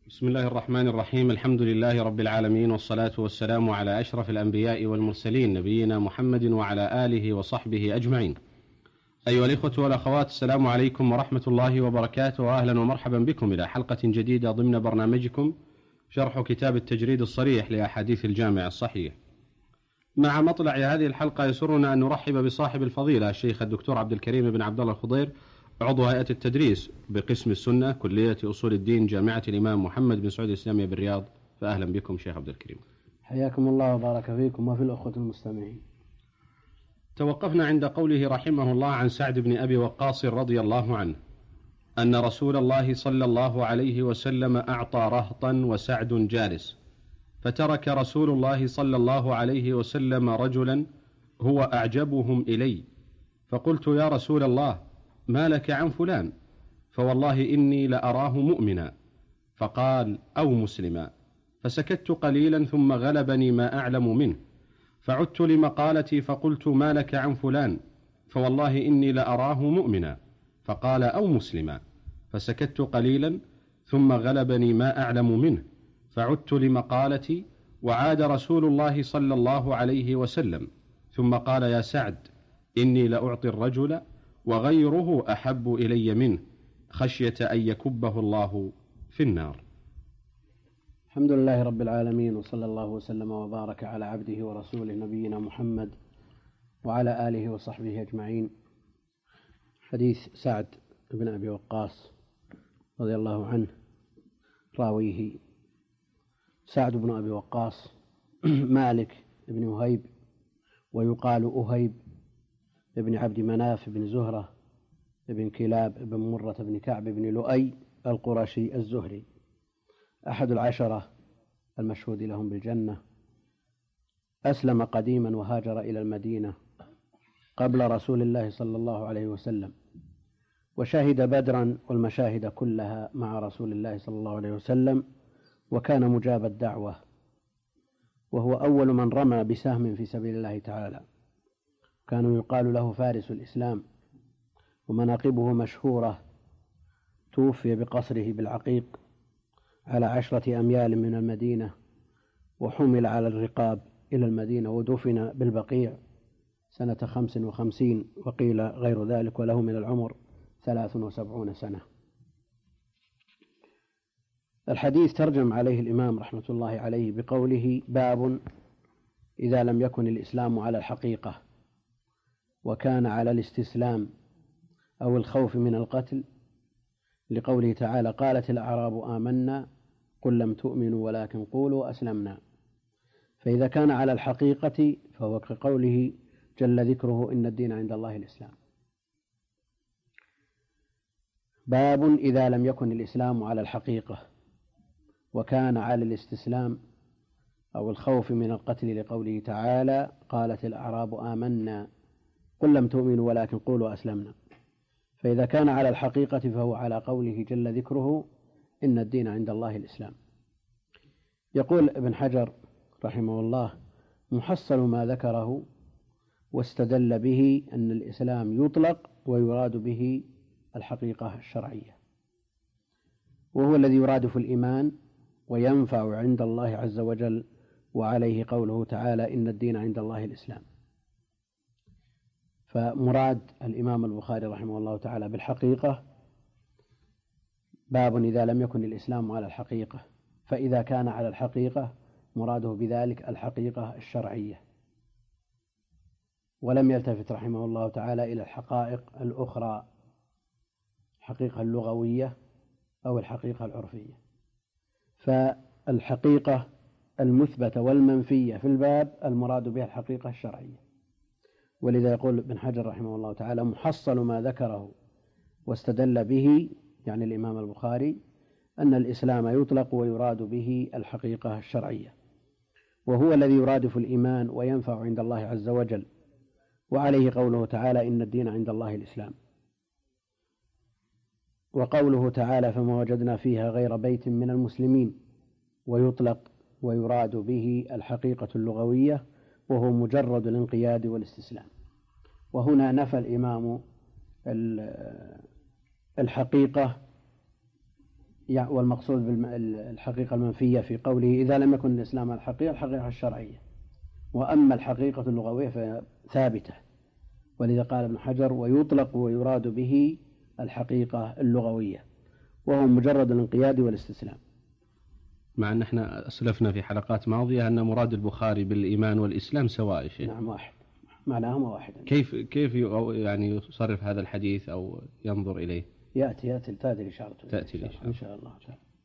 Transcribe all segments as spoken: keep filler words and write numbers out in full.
بسم الله الرحمن الرحيم. الحمد لله رب العالمين، والصلاة والسلام على أشرف الأنبياء والمرسلين، نبينا محمد وعلى آله وصحبه أجمعين. أيها الإخوة والأخوات، السلام عليكم ورحمة الله وبركاته، وأهلا ومرحبا بكم إلى حلقة جديدة ضمن برنامجكم شرح كتاب التجريد الصريح لأحاديث الجامع الصحيح. مع مطلع هذه الحلقة يسرنا أن نرحب بصاحب الفضيلة الشيخ الدكتور عبد الكريم بن عبد الله الخضير، عضو هيئة التدريس بقسم السنة كلية أصول الدين جامعة الإمام محمد بن سعود الإسلامية بالرياض. فأهلا بكم شيخ عبد الكريم. حياكم الله وبارك فيكم وفي الأخوة المستمعين. توقفنا عند قوله رحمه الله عن سعد بن أبي وقاص رضي الله عنه أن رسول الله صلى الله عليه وسلم أعطى رهطا وسعد جالس، فترك رسول الله صلى الله عليه وسلم رجلا هو أعجبهم إلي، فقلت يا رسول الله ما لك عن فلان؟ فوالله إني لأراه مؤمنا. فقال أو مسلما. فسكت قليلا ثم غلبني ما أعلم منه، فعدت لمقالتي فقلت ما لك عن فلان؟ فوالله إني لأراه مؤمنا. فقال أو مسلما. فسكت قليلا ثم غلبني ما أعلم منه، فعدت لمقالتي، وعاد رسول الله صلى الله عليه وسلم ثم قال يا سعد إني لأعطي الرجل وغيره أحب إلي منه خشية أن يكبه الله في النار. الحمد لله رب العالمين، وصلى الله وسلم وبارك على عبده ورسوله نبينا محمد وعلى آله وصحبه أجمعين. حديث سعد بن أبي وقاص رضي الله عنه، راويه سعد بن أبي وقاص مالك بن وهيب، ويقال أهيب ابن عبد مناف بن زهرة ابن كلاب بن مرة بن كعب بن لؤي القرشي الزهري، أحد العشرة المشهود لهم بالجنة. أسلم قديما وهاجر إلى المدينة قبل رسول الله صلى الله عليه وسلم، وشهد بدرا والمشاهد كلها مع رسول الله صلى الله عليه وسلم، وكان مجاب الدعوة، وهو أول من رمى بسهم في سبيل الله تعالى. كانوا يقال له فارس الإسلام، ومناقبه مشهورة. توفي بقصره بالعقيق على عشرة أميال من المدينة، وحمل على الرقاب إلى المدينة، ودفن بالبقيع سنة خمس وخمسين، وقيل غير ذلك، وله من العمر ثلاث وسبعون سنة. الحديث ترجم عليه الإمام رحمة الله عليه بقوله باب إذا لم يكن الإسلام على الحقيقة وكان على الاستسلام أو الخوف من القتل، لقوله تعالى قالت الأعراب آمنا قل لم تؤمنوا ولكن قولوا أسلمنا. فإذا كان على الحقيقة فهو كقوله جل ذكره إن الدين عند الله الإسلام. باب إذا لم يكن الإسلام على الحقيقة وكان على الاستسلام أو الخوف من القتل، لقوله تعالى قالت الأعراب آمنا قل لم تؤمنوا ولكن قولوا أسلمنا. فإذا كان على الحقيقة فهو على قوله جل ذكره إن الدين عند الله الإسلام. يقول ابن حجر رحمه الله محصل ما ذكره واستدل به أن الإسلام يطلق ويراد به الحقيقة الشرعية، وهو الذي يرادف الإيمان وينفع عند الله عز وجل، وعليه قوله تعالى إن الدين عند الله الإسلام. فمراد الإمام البخاري رحمه الله تعالى بالحقيقة باب إذا لم يكن الإسلام على الحقيقة، فإذا كان على الحقيقة مراده بذلك الحقيقة الشرعية، ولم يلتفت رحمه الله تعالى إلى الحقائق الأخرى، الحقيقة اللغوية أو الحقيقة العرفية. فالحقيقة المثبتة والمنفية في الباب المراد بها الحقيقة الشرعية. ولذا يقول ابن حجر رحمه الله تعالى محصل ما ذكره واستدل به، يعني الإمام البخاري، أن الإسلام يطلق ويراد به الحقيقة الشرعية، وهو الذي يرادف الإيمان وينفع عند الله عز وجل، وعليه قوله تعالى إن الدين عند الله الإسلام. وقوله تعالى فما وجدنا فيها غير بيت من المسلمين، ويطلق ويراد به الحقيقة اللغوية، وهو مجرد الانقياد والاستسلام. وهنا نفى الإمام الحقيقة والمقصود بالحقيقة المنفية في قوله إذا لم يكن الإسلام الحقيقة الحقيقة الشرعية، وأما الحقيقة اللغوية فثابتة. ولذا قال ابن حجر ويطلق ويراد به الحقيقة اللغوية وهو مجرد الانقياد والاستسلام. مع أن احنا أسلفنا في حلقات ماضية أن مراد البخاري بالإيمان والإسلام سواء شيء. نعم واحد، معناهما واحد. كيف كيف يعني يصرف هذا الحديث أو ينظر إليه؟ يأتي يأتي تأتي الإشارة تأتي الإشارة إن شاء الله.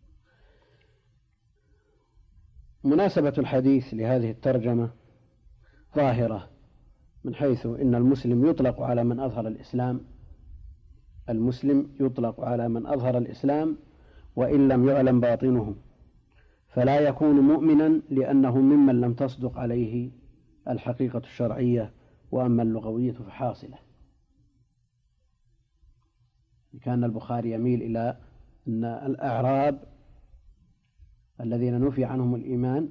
مناسبة الحديث لهذه الترجمة ظاهرة من حيث إن المسلم يطلق على من أظهر الإسلام، المسلم يطلق على من أظهر الإسلام وإن لم يعلم باطنه، فلا يكون مؤمنا لأنه ممن لم تصدق عليه الحقيقة الشرعية، وأما اللغوية فحاصلة. كان البخاري يميل إلى أن الأعراب الذين نفي عنهم الإيمان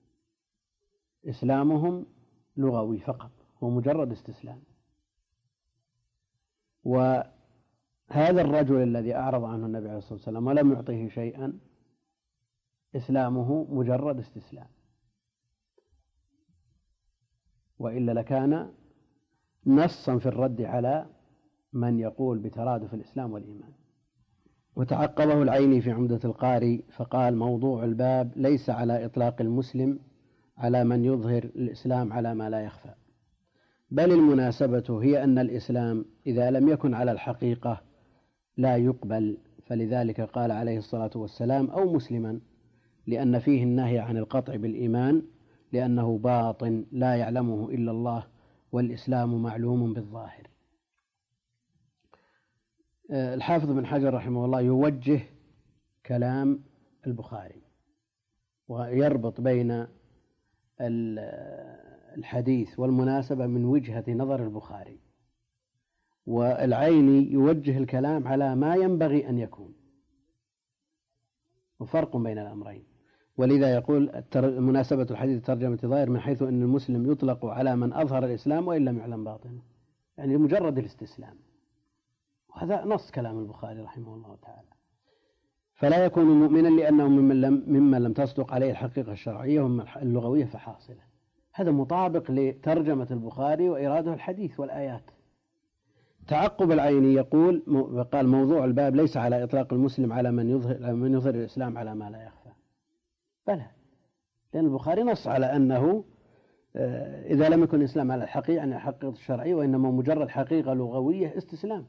إسلامهم لغوي فقط ومجرد استسلام، وهذا الرجل الذي أعرض عنه النبي عليه الصلاة والسلام ولم يعطيه شيئا إسلامه مجرد استسلام، وإلا لكان نصا في الرد على من يقول بترادف الإسلام والإيمان. وتعقبه العيني في عمدة القاري فقال موضوع الباب ليس على إطلاق المسلم على من يظهر الإسلام على ما لا يخفى، بل المناسبة هي أن الإسلام إذا لم يكن على الحقيقة لا يقبل، فلذلك قال عليه الصلاة والسلام أو مسلما، لأن فيه النهي عن القطع بالإيمان لأنه باطن لا يعلمه إلا الله، والإسلام معلوم بالظاهر. الحافظ بن حجر رحمه الله يوجه كلام البخاري ويربط بين الحديث والمناسبة من وجهة نظر البخاري، والعيني يوجه الكلام على ما ينبغي أن يكون، وفرق بين الأمرين. ولذا يقول مناسبة الحديث ترجمة ظاهر من حيث أن المسلم يطلق على من أظهر الإسلام وإن لم يعلم باطنه، يعني مجرد الاستسلام، وهذا نص كلام البخاري رحمه الله تعالى. فلا يكون مؤمنا لأنه ممن لم, ممن لم تصدق عليه الحقيقة الشرعية وأما اللغوية فحاصلة. هذا مطابق لترجمة البخاري وإراده الحديث والآيات. تعقب العيني يقول قال موضوع الباب ليس على إطلاق المسلم على من يظهر, من يظهر الإسلام على ما لا يخفى، بلى، لأن البخاري نص على أنه إذا لم يكن الإسلام على الحقيقة يعني الحقيقة الشرعية وإنما مجرد حقيقة لغوية استسلام.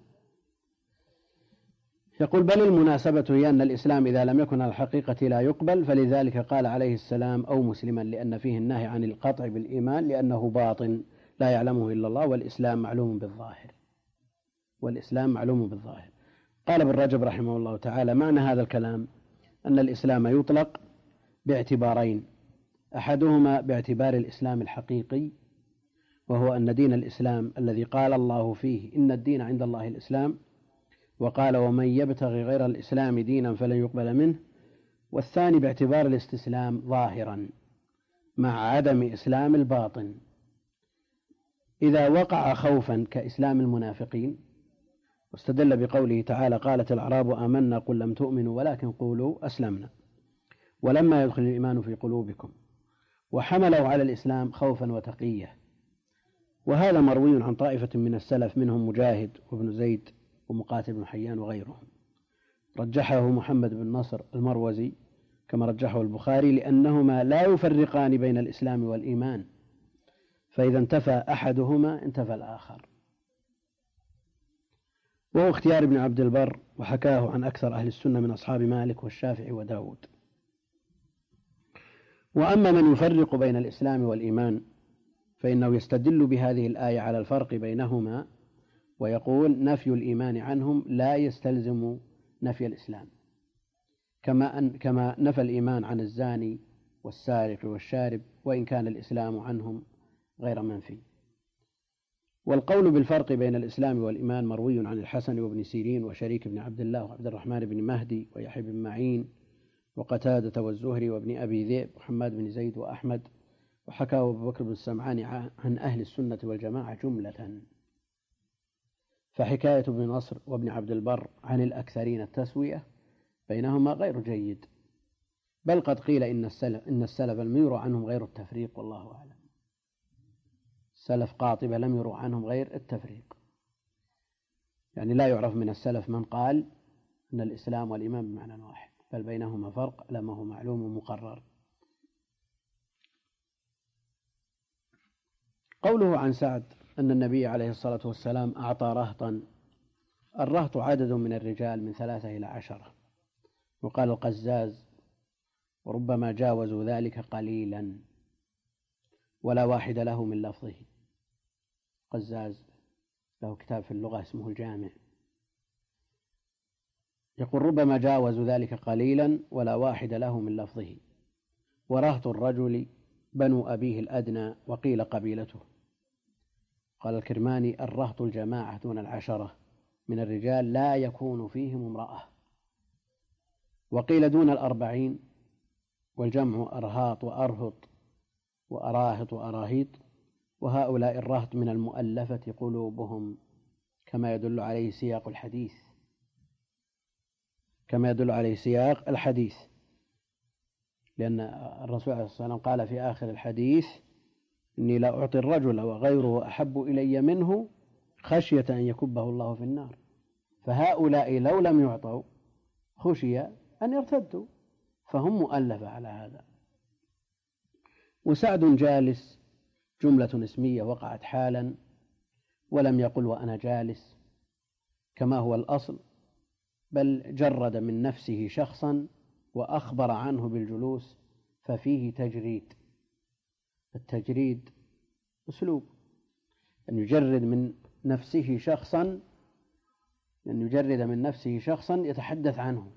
يقول بل المناسبة هي أن الإسلام إذا لم يكن على الحقيقة لا يقبل، فلذلك قال عليه السلام أو مسلما، لأن فيه النهي عن القطع بالإيمان لأنه باطن لا يعلمه إلا الله، والإسلام معلوم بالظاهر، والإسلام معلوم بالظاهر. قال ابن رجب رحمه الله تعالى معنى هذا الكلام أن الإسلام يطلق باعتبارين، أحدهما باعتبار الإسلام الحقيقي، وهو أن دين الإسلام الذي قال الله فيه إن الدين عند الله الإسلام، وقال ومن يبتغي غير الإسلام دينا فلن يقبل منه. والثاني باعتبار الاستسلام ظاهرا مع عدم إسلام الباطن، إذا وقع خوفا كإسلام المنافقين، واستدل بقوله تعالى قالت الأعراب آمنا قل لم تؤمنوا ولكن قولوا أسلمنا ولما يدخل الإيمان في قلوبكم، وحملوا على الإسلام خوفا وتقية. وهذا مروي عن طائفة من السلف منهم مجاهد وابن زيد ومقاتل بن حيان وغيرهم، رجحه محمد بن نصر المروزي كما رجحه البخاري، لأنهما لا يفرقان بين الإسلام والإيمان، فإذا انتفى أحدهما انتفى الآخر. وهو اختيار ابن عبد البر، وحكاه عن أكثر أهل السنة من أصحاب مالك والشافعي وداود. وأما من يفرق بين الإسلام والإيمان فإنه يستدل بهذه الآية على الفرق بينهما، ويقول نفي الإيمان عنهم لا يستلزم نفي الإسلام، كما أن كما نفى الإيمان عن الزاني والسارق والشارب وإن كان الإسلام عنهم غير منفي. والقول بالفرق بين الإسلام والإيمان مروي عن الحسن وابن سيرين وشريك بن عبد الله وعبد الرحمن بن مهدي ويحيى بن معين وقتادة والزهري وابن أبي ذئب وحماد بن زيد وأحمد، وحكاه أبو بكر بن السمعاني عن أهل السنة والجماعة جملة. فحكاية ابن نصر وابن عبد البر عن الأكثرين التسوية، بينهما غير جيد، بل قد قيل إن السلف, إن السلف لم يروا عنهم غير التفريق، والله أعلم. السلف قاطبة لم يروا عنهم غير التفريق، يعني لا يعرف من السلف من قال أن الإسلام والإيمان بمعنى واحد، بل بينهما فرق لما هو معلوم ومقرر. قوله عن سعد أن النبي عليه الصلاة والسلام أعطى رهطا، الرهط عدد من الرجال من ثلاثة إلى عشرة، وقال القزاز وربما جاوزوا ذلك قليلا ولا واحد له من لفظه. قزاز له كتاب في اللغة اسمه الجامع، يقول ربما جاوزوا ذلك قليلا ولا واحد له من لفظه. ورهط الرجل بنو أبيه الأدنى وقيل قبيلته. قال الكرماني الرهط الجماعة دون العشرة من الرجال لا يكون فيهم امرأة، وقيل دون الأربعين، والجمع أرهاط وأرهط وأراهط وأراهيط، وهؤلاء الرهط من المؤلفة قلوبهم، كما يدل عليه سياق الحديث كما يدل عليه سياق الحديث لأن الرسول عليه الصلاة والسلام قال في آخر الحديث إني لا أعطي الرجل وغيره أحب إلي منه خشية أن يكبه الله في النار. فهؤلاء لو لم يعطوا خشي أن يرتدوا، فهم مؤلفة على هذا. وسعد جالس جملة اسمية وقعت حالا، ولم يقل وأنا جالس كما هو الأصل، بل جرد من نفسه شخصا وأخبر عنه بالجلوس، ففيه تجريد. التجريد أسلوب أن يجرد من نفسه شخصا أن يجرد من نفسه شخصا يتحدث عنه.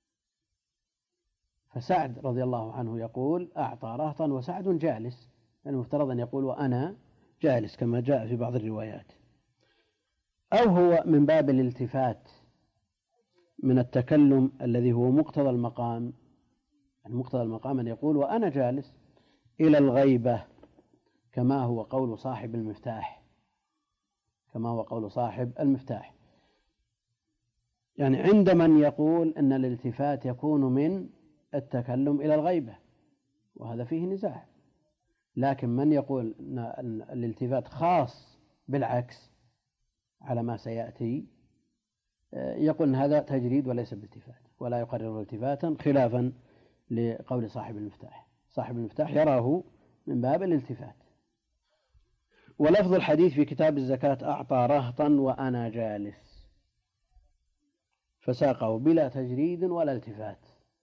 فسعد رضي الله عنه يقول أعطى رهطا وسعد جالس، يعني المفترض أن يقول وأنا جالس كما جاء في بعض الروايات، أو هو من باب الالتفات من التكلم الذي هو مقتضى المقام. يعني مقتضى المقام أن يقول وأنا جالس إلى الغيبة، كما هو قول صاحب المفتاح كما هو قول صاحب المفتاح يعني عند من يقول أن الالتفات يكون من التكلم إلى الغيبة، وهذا فيه نزاع. لكن من يقول أن الالتفات خاص بالعكس على ما سيأتي يقول أن هذا تجريد وليس بالالتفات، ولا يقرر التفاتا، خلافا لقول صاحب المفتاح. صاحب المفتاح يراه من باب الالتفات. ولفظ الحديث في كتاب الزكاة أعطى رهطا وأنا جالس، فساقه بلا تجريد ولا التفات.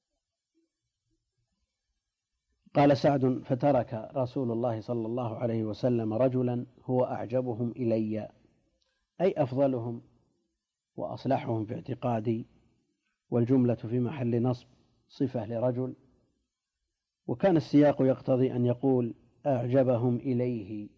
قال سعد فترك رسول الله صلى الله عليه وسلم رجلا هو أعجبهم إلي، أي أفضلهم وأصلحهم في اعتقادي، والجملة في محل نصب صفة لرجل، وكان السياق يقتضي أن يقول أعجبهم إليه،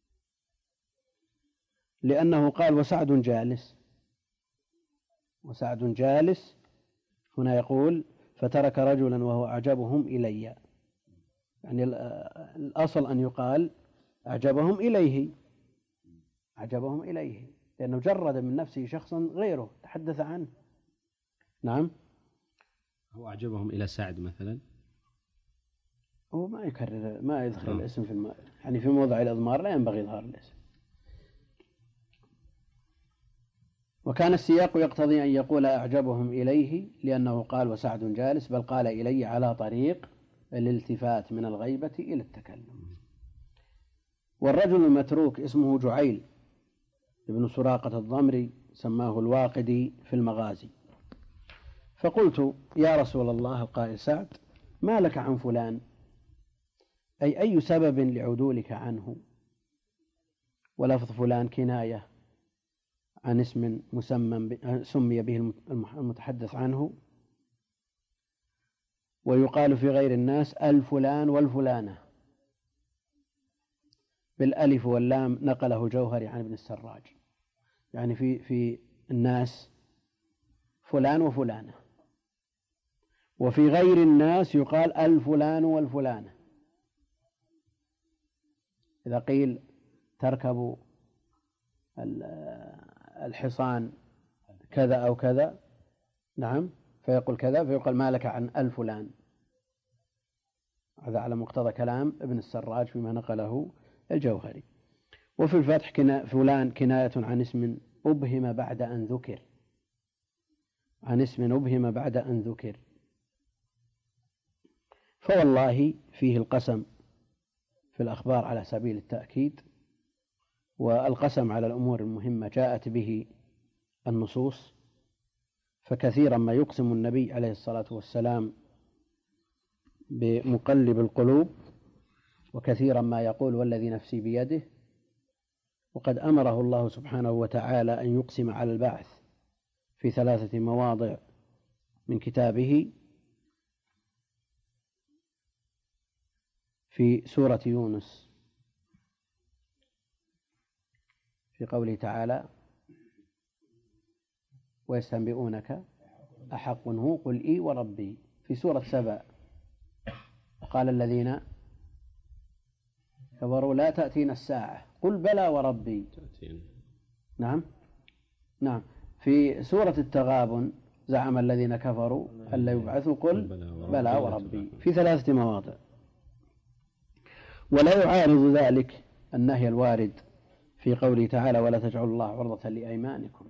لأنه قال وسعد جالس وسعد جالس هنا يقول فترك رجلا وهو أعجبهم إلي، يعني الأصل أن يقال أعجبهم إليه أعجبهم إليه لأنه جرد من نفسه شخصا غيره تحدث عنه. نعم. هو أعجبهم إلى سعد مثلا، هو ما يكرر ما يدخل أوه. الاسم في الم... يعني في موضع الإضمار لا ينبغي إظهار الاسم. وكان السياق يقتضي أن يقول أعجبهم إليه لأنه قال وسعد جالس، بل قال إلي على طريق الالتفات من الغيبة إلى التكلم. والرجل المتروك اسمه جعيل ابن سراقة الضمري، سماه الواقدي في المغازي. فقلت يا رسول الله، القائل سعد ما لك عن فلان، أي أي سبب لعدولك عنه؟ ولفظ فلان كناية عن اسم مسمى سمي به المتحدث عنه، ويقال في غير الناس الفلان والفلانة بالألف واللام، نقله جوهري عن ابن السراج، يعني في في الناس فلان وفلانة، وفي غير الناس يقال الفلان والفلانة. إذا قيل تركب الحصان كذا أو كذا، نعم، فيقول كذا فيقال ما لك عن الفلان. هذا على مقتضى كلام ابن السراج فيما نقله الجوهري. وفي الفتح كنا فلان كناية عن اسم أبهم بعد أن ذكر، عن اسم أبهم بعد أن ذكر. فوالله فيه القسم في الأخبار على سبيل التأكيد، والقسم على الأمور المهمة جاءت به النصوص، فكثيرا ما يقسم النبي عليه الصلاة والسلام بمقلب القلوب، وكثيرا ما يقول والذي نفسي بيده. وقد أمره الله سبحانه وتعالى أن يقسم على البعث في ثلاثة مواضع من كتابه: في سورة يونس في قوله تعالى: ويستنبئونك أحق هو قل إي وربي. في سورة سبأ قال الذين كفروا لا تأتينا الساعة قل بلى وربي. نعم نعم. في سورة التغابن زعم الذين كفروا أن لا يبعثوا قل بلى وربي، في ثلاثة مواضع. ولا يعارض ذلك النهي الوارد في قوله تعالى: ولا تجعلوا الله عرضة لأيمانكم.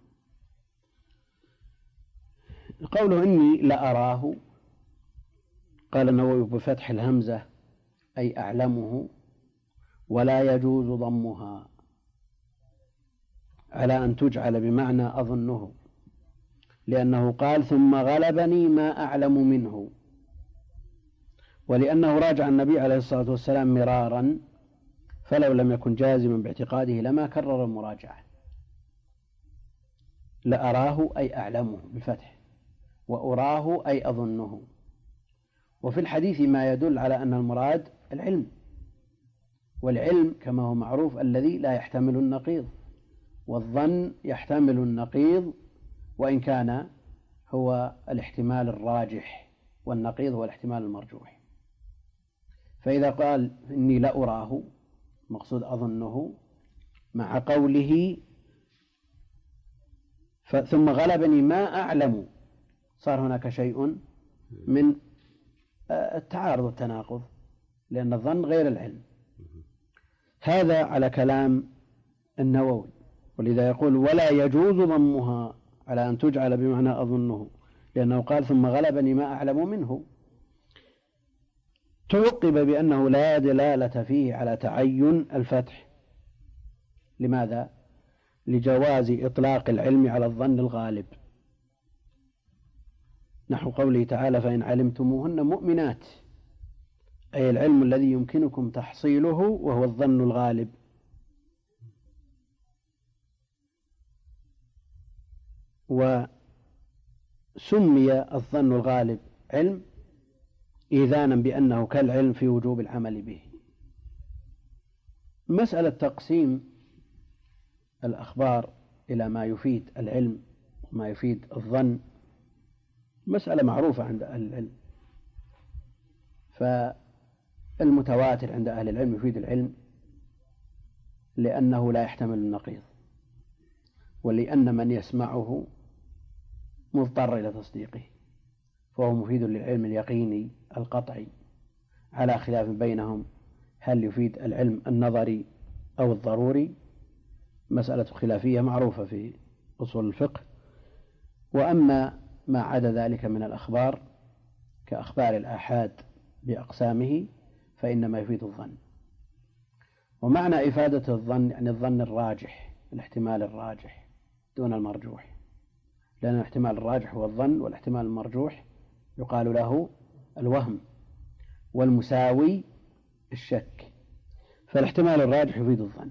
قوله إني لأراه، قال النووي بفتح الهمزة أي أعلمه، ولا يجوز ضمها على أن تجعل بمعنى أظنه، لأنه قال: ثم غلبني ما أعلم منه، ولأنه راجع النبي عليه الصلاة والسلام مرارا، فلو لم يكن جازما باعتقاده لما كرر المراجعة. لأراه أي أعلمه بالفتح، وأراه أي أظنه. وفي الحديث ما يدل على أن المراد العلم، والعلم كما هو معروف الذي لا يحتمل النقيض، والظن يحتمل النقيض وإن كان هو الاحتمال الراجح، والنقيض هو الاحتمال المرجوح. فإذا قال إني لأراه مقصود أظنه، مع قوله ثم غلبني ما أعلم، صار هناك شيء من التعارض والتناقض، لأن الظن غير العلم. هذا على كلام النووي، ولذا يقول: ولا يجوز ضمها على أن تجعل بمعنى أظنه، لأنه قال: ثم غلبني ما أعلم منه. تعقب بأنه لا دلالة فيه على تعين الفتح. لماذا؟ لجواز إطلاق العلم على الظن الغالب، نحو قوله تعالى: فإن علمتموهن مؤمنات، أي العلم الذي يمكنكم تحصيله وهو الظن الغالب. وسمي الظن الغالب علم إيذانا بأنه كالعلم في وجوب العمل به. مسألة تقسيم الأخبار إلى ما يفيد العلم وما يفيد الظن مسألة معروفة عند أهل العلم. فالمتواتر عند أهل العلم يفيد العلم لأنه لا يحتمل النقيض، ولأن من يسمعه مضطر إلى تصديقه، فهو مفيد للعلم اليقيني القطعي، على خلاف بينهم هل يفيد العلم النظري أو الضروري، مسألة خلافية معروفة في أصول الفقه. وأما ما عدا ذلك من الأخبار كأخبار الآحاد بأقسامه فإنما يفيد الظن. ومعنى إفادة الظن يعني الظن الراجح، الاحتمال الراجح دون المرجوح، لأن الاحتمال الراجح هو الظن، والاحتمال المرجوح يقال له الوهم، والمساوي الشك. فالاحتمال الراجح يفيد الظن.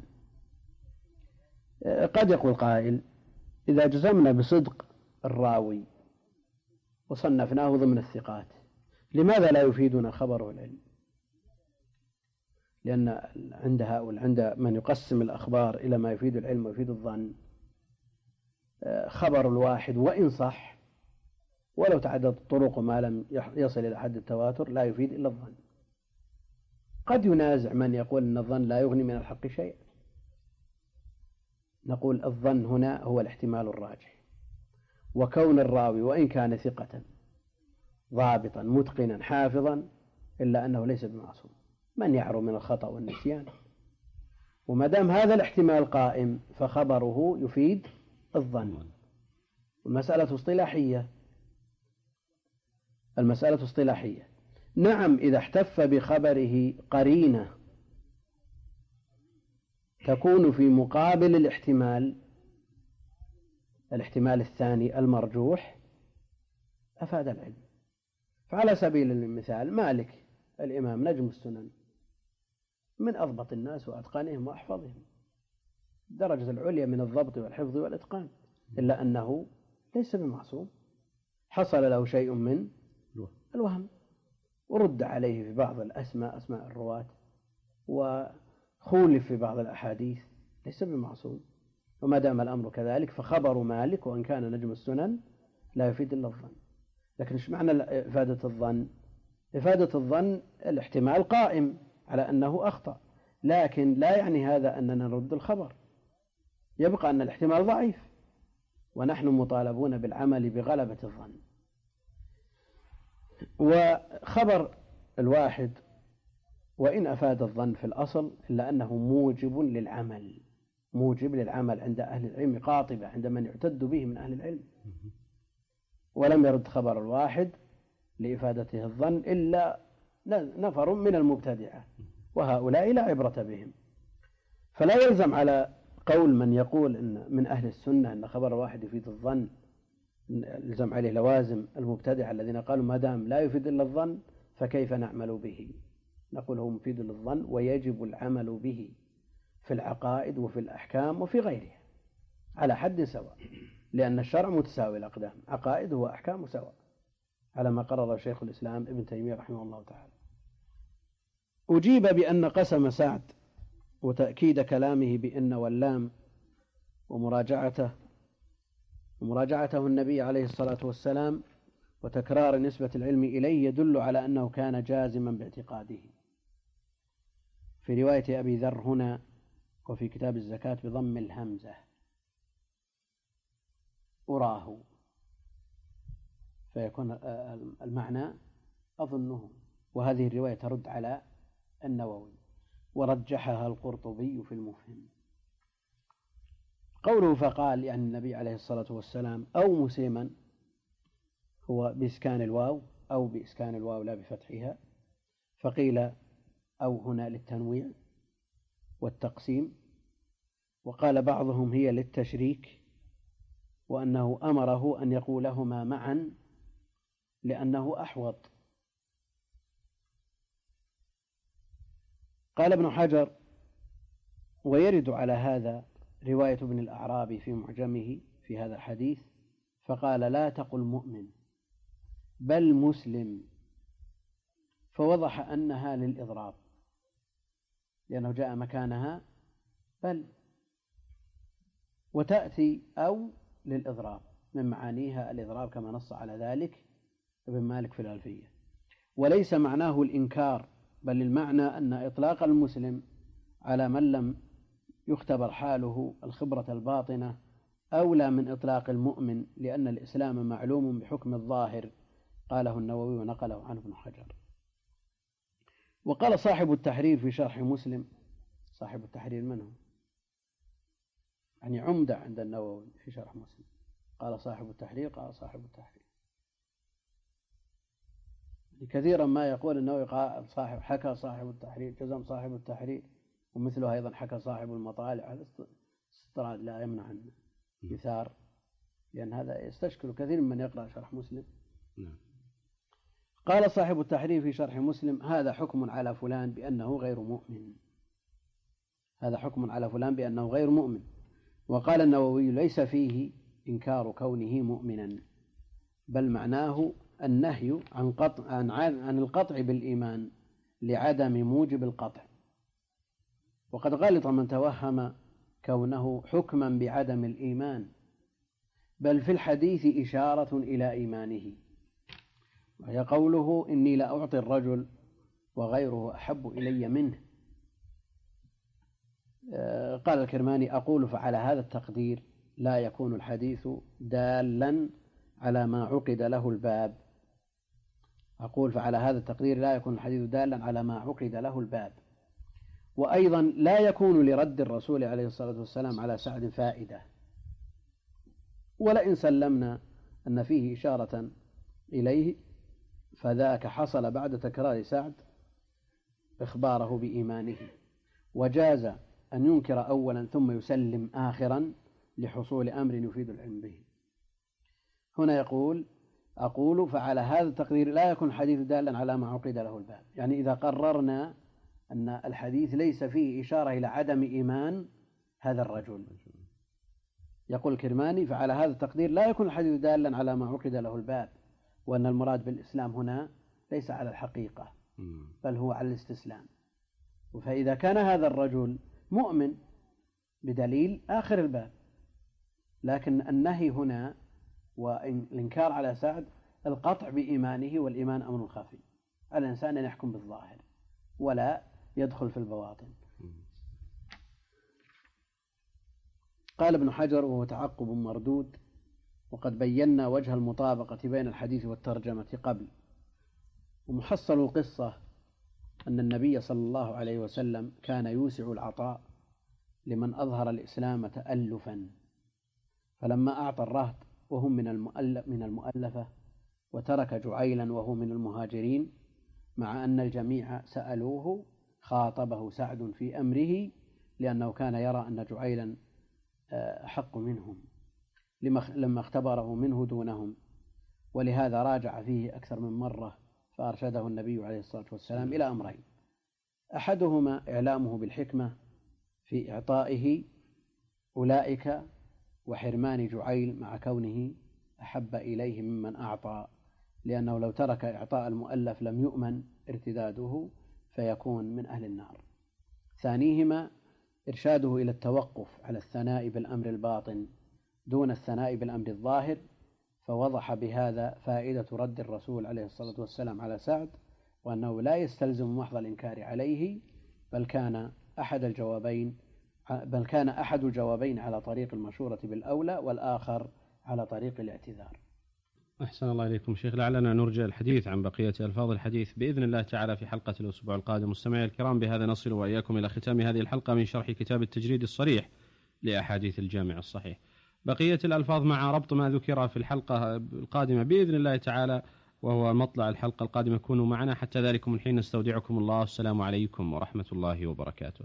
قد يقول قائل: إذا جزمنا بصدق الراوي وصنفناه ضمن الثقات لماذا لا يفيدنا خبر العلم؟ لأن عند هؤلاء عند من يقسم الأخبار إلى ما يفيد العلم ويفيد الظن، خبر الواحد وإن صح ولو تعددت الطرق وما لم يصل إلى حد التواتر لا يفيد إلا الظن. قد ينازع من يقول أن الظن لا يغني من الحق شيء. نقول الظن هنا هو الاحتمال الراجح، وكون الراوي وإن كان ثقة ضابطا متقنا حافظا إلا أنه ليس بمعصوم. من يعرو من الخطأ والنسيان؟ وما دام هذا الاحتمال قائم فخبره يفيد الظن. المسألة اصطلاحية، المسألة اصطلاحية. نعم، إذا احتف بخبره قرينة تكون في مقابل الاحتمال الاحتمال الثاني المرجوح أفاد العلم. فعلى سبيل المثال مالك الإمام نجم السنن من أضبط الناس وأتقانهم وأحفظهم، درجة العليا من الضبط والحفظ والإتقان، إلا أنه ليس بمعصوم، حصل له شيء من الوهم ورد عليه في بعض الأسماء أسماء الرواة وخولف في بعض الأحاديث، ليس بمعصوم. وما دام الأمر كذلك فخبر مالك وإن كان نجم السنن لا يفيد إلا الظن. لكن إيش معنى إفادة الظن؟ إفادة الظن الاحتمال قائم على أنه أخطأ، لكن لا يعني هذا أننا نرد الخبر، يبقى أن الاحتمال ضعيف ونحن مطالبون بالعمل بغلبة الظن. وخبر الواحد وإن أفاد الظن في الأصل إلا أنه موجب للعمل، موجب للعمل عند أهل العلم، قاطبة عند من يعتد به من أهل العلم. ولم يرد خبر الواحد لإفادته الظن إلا نفر من المبتدعة، وهؤلاء لا عبرة بهم. فلا يلزم على قول من يقول إن من أهل السنة أن خبر الواحد يفيد الظن يلزم عليه لوازم المبتدعة الذين قالوا ما دام لا يفيد إلا الظن فكيف نعمل به؟ نقول هو مفيد للظن ويجب العمل به في العقائد وفي الأحكام وفي غيرها على حد سواء، لأن الشرع متساوي الأقدام، عقائد وأحكام سواء، على ما قرر شيخ الإسلام ابن تيمية رحمه الله تعالى. أجيب بأن قسم سعد وتأكيد كلامه بإن واللام ومراجعته ومراجعته النبي عليه الصلاة والسلام وتكرار نسبة العلم إليه يدل على أنه كان جازما باعتقاده. في رواية أبي ذر هنا وفي كتاب الزكاة بضم الهمزة أراه، فيكون المعنى أظنه. وهذه الرواية ترد على النووي ورجحها القرطبي في المفهم. قوله فقال يعني النبي عليه الصلاة والسلام أو مسيما هو بإسكان الواو أو بإسكان الواو لا بفتحها، فقيل أو هنا للتنويع والتقسيم، وقال بعضهم هي للتشريك وأنه أمره أن يقولهما معا لأنه أحوط. قال ابن حجر ويرد على هذا رواية ابن الأعرابي في معجمه في هذا الحديث، فقال لا تقل مؤمن بل مسلم، فوضح أنها للإضراب لأنه جاء مكانها بل، وتأتي أو للإضراب من معانيها الإضراب كما نص على ذلك ابن مالك في الألفية. وليس معناه الإنكار، بل المعنى أن إطلاق المسلم على من لم يختبر حاله الخبرة الباطنة أولى من إطلاق المؤمن، لأن الإسلام معلوم بحكم الظاهر، قاله النووي ونقله عنه ابن حجر. وقال صاحب التحرير في شرح مسلم، صاحب التحرير منه يعني عمدة عند النووي في شرح مسلم، قال صاحب التحرير قال صاحب التحرير. كثيرا ما يقول النووي قال صاحب حكى صاحب التحرير جزم صاحب التحرير، ومثله أيضا حكى صاحب المطالع. هذا استطراد لا يمنع عنه يثار، لأن هذا يستشكل كثير من يقرأ شرح مسلم. قال صاحب التحرير في شرح مسلم هذا حكم على فلان بأنه غير مؤمن، هذا حكم على فلان بأنه غير مؤمن. وقال النووي ليس فيه إنكار كونه مؤمنا، بل معناه النهي عن قطع عن, عن القطع بالإيمان لعدم موجب القطع. وقد غلط من توهم كونه حكما بعدم الإيمان، بل في الحديث إشارة إلى إيمانه، وهي قوله إني لأعطي الرجل وغيره أحب إلي منه. قال الكرماني أقول فعلى هذا التقدير لا يكون الحديث دالا على ما عقد له الباب، أقول فعلى هذا التقدير لا يكون الحديث دالا على ما عقد له الباب. وأيضا لا يكون لرد الرسول عليه الصلاة والسلام على سعد فائدة، ولئن سلمنا أن فيه إشارة إليه فذاك حصل بعد تكرار سعد إخباره بإيمانه، وجاز أن ينكر أولا ثم يسلم آخرا لحصول أمر يفيد العلم به. هنا يقول أقول فعلى هذا التقدير لا يكون الحديث دالا على ما عقد له الباب، يعني إذا قررنا أن الحديث ليس فيه إشارة إلى عدم إيمان هذا الرجل، يقول الكرماني فعلى هذا التقدير لا يكون الحديث دالا على ما عقد له الباب، وأن المراد بالإسلام هنا ليس على الحقيقة بل هو على الاستسلام. فإذا كان هذا الرجل مؤمن بدليل آخر الباب، لكن النهي هنا والإنكار على سعد القطع بإيمانه، والإيمان أمر خفي، الإنسان أن يحكم بالظاهر ولا يدخل في البواطن. قال ابن حجر وهو تعقب مردود: وقد بينا وجه المطابقة بين الحديث والترجمة قبل، ومحصل القصة أن النبي صلى الله عليه وسلم كان يوسع العطاء لمن أظهر الإسلام تألفا، فلما أعطى الرهط وهم من المؤلف من المؤلفة وترك جعيلا وهو من المهاجرين مع أن الجميع سألوه، خاطبه سعد في أمره لأنه كان يرى أن جعيلا أحق منهم لما اختبره منه دونهم، ولهذا راجع فيه أكثر من مرة، فأرشده النبي عليه الصلاة والسلام إلى أمرين: أحدهما إعلامه بالحكمة في إعطائه أولئك وحرمان جعيل مع كونه أحب إليه ممن أعطى، لأنه لو ترك إعطاء المؤلف لم يؤمن ارتداده فيكون من أهل النار. ثانيهما إرشاده إلى التوقف على الثناء بالأمر الباطن دون الثناء بالأمر الظاهر، فوضح بهذا فائدة رد الرسول عليه الصلاة والسلام على سعد، وأنه لا يستلزم محض الإنكار عليه، بل كان أحد الجوابين بل كان أحد الجوابين على طريق المشورة بالأولى، والآخر على طريق الاعتذار. أحسن الله إليكم شيخ، لعلنا نرجع الحديث عن بقية ألفاظ الحديث بإذن الله تعالى في حلقة الأسبوع القادم. مستمعي الكرام، بهذا نصل وإياكم إلى ختام هذه الحلقة من شرح كتاب التجريد الصريح لأحاديث الجامع الصحيح. بقية الألفاظ مع ربط ما ذكر في الحلقة القادمة بإذن الله تعالى، وهو مطلع الحلقة القادمة. كونوا معنا حتى ذلكم الحين، نستودعكم الله، السلام عليكم ورحمة الله وبركاته.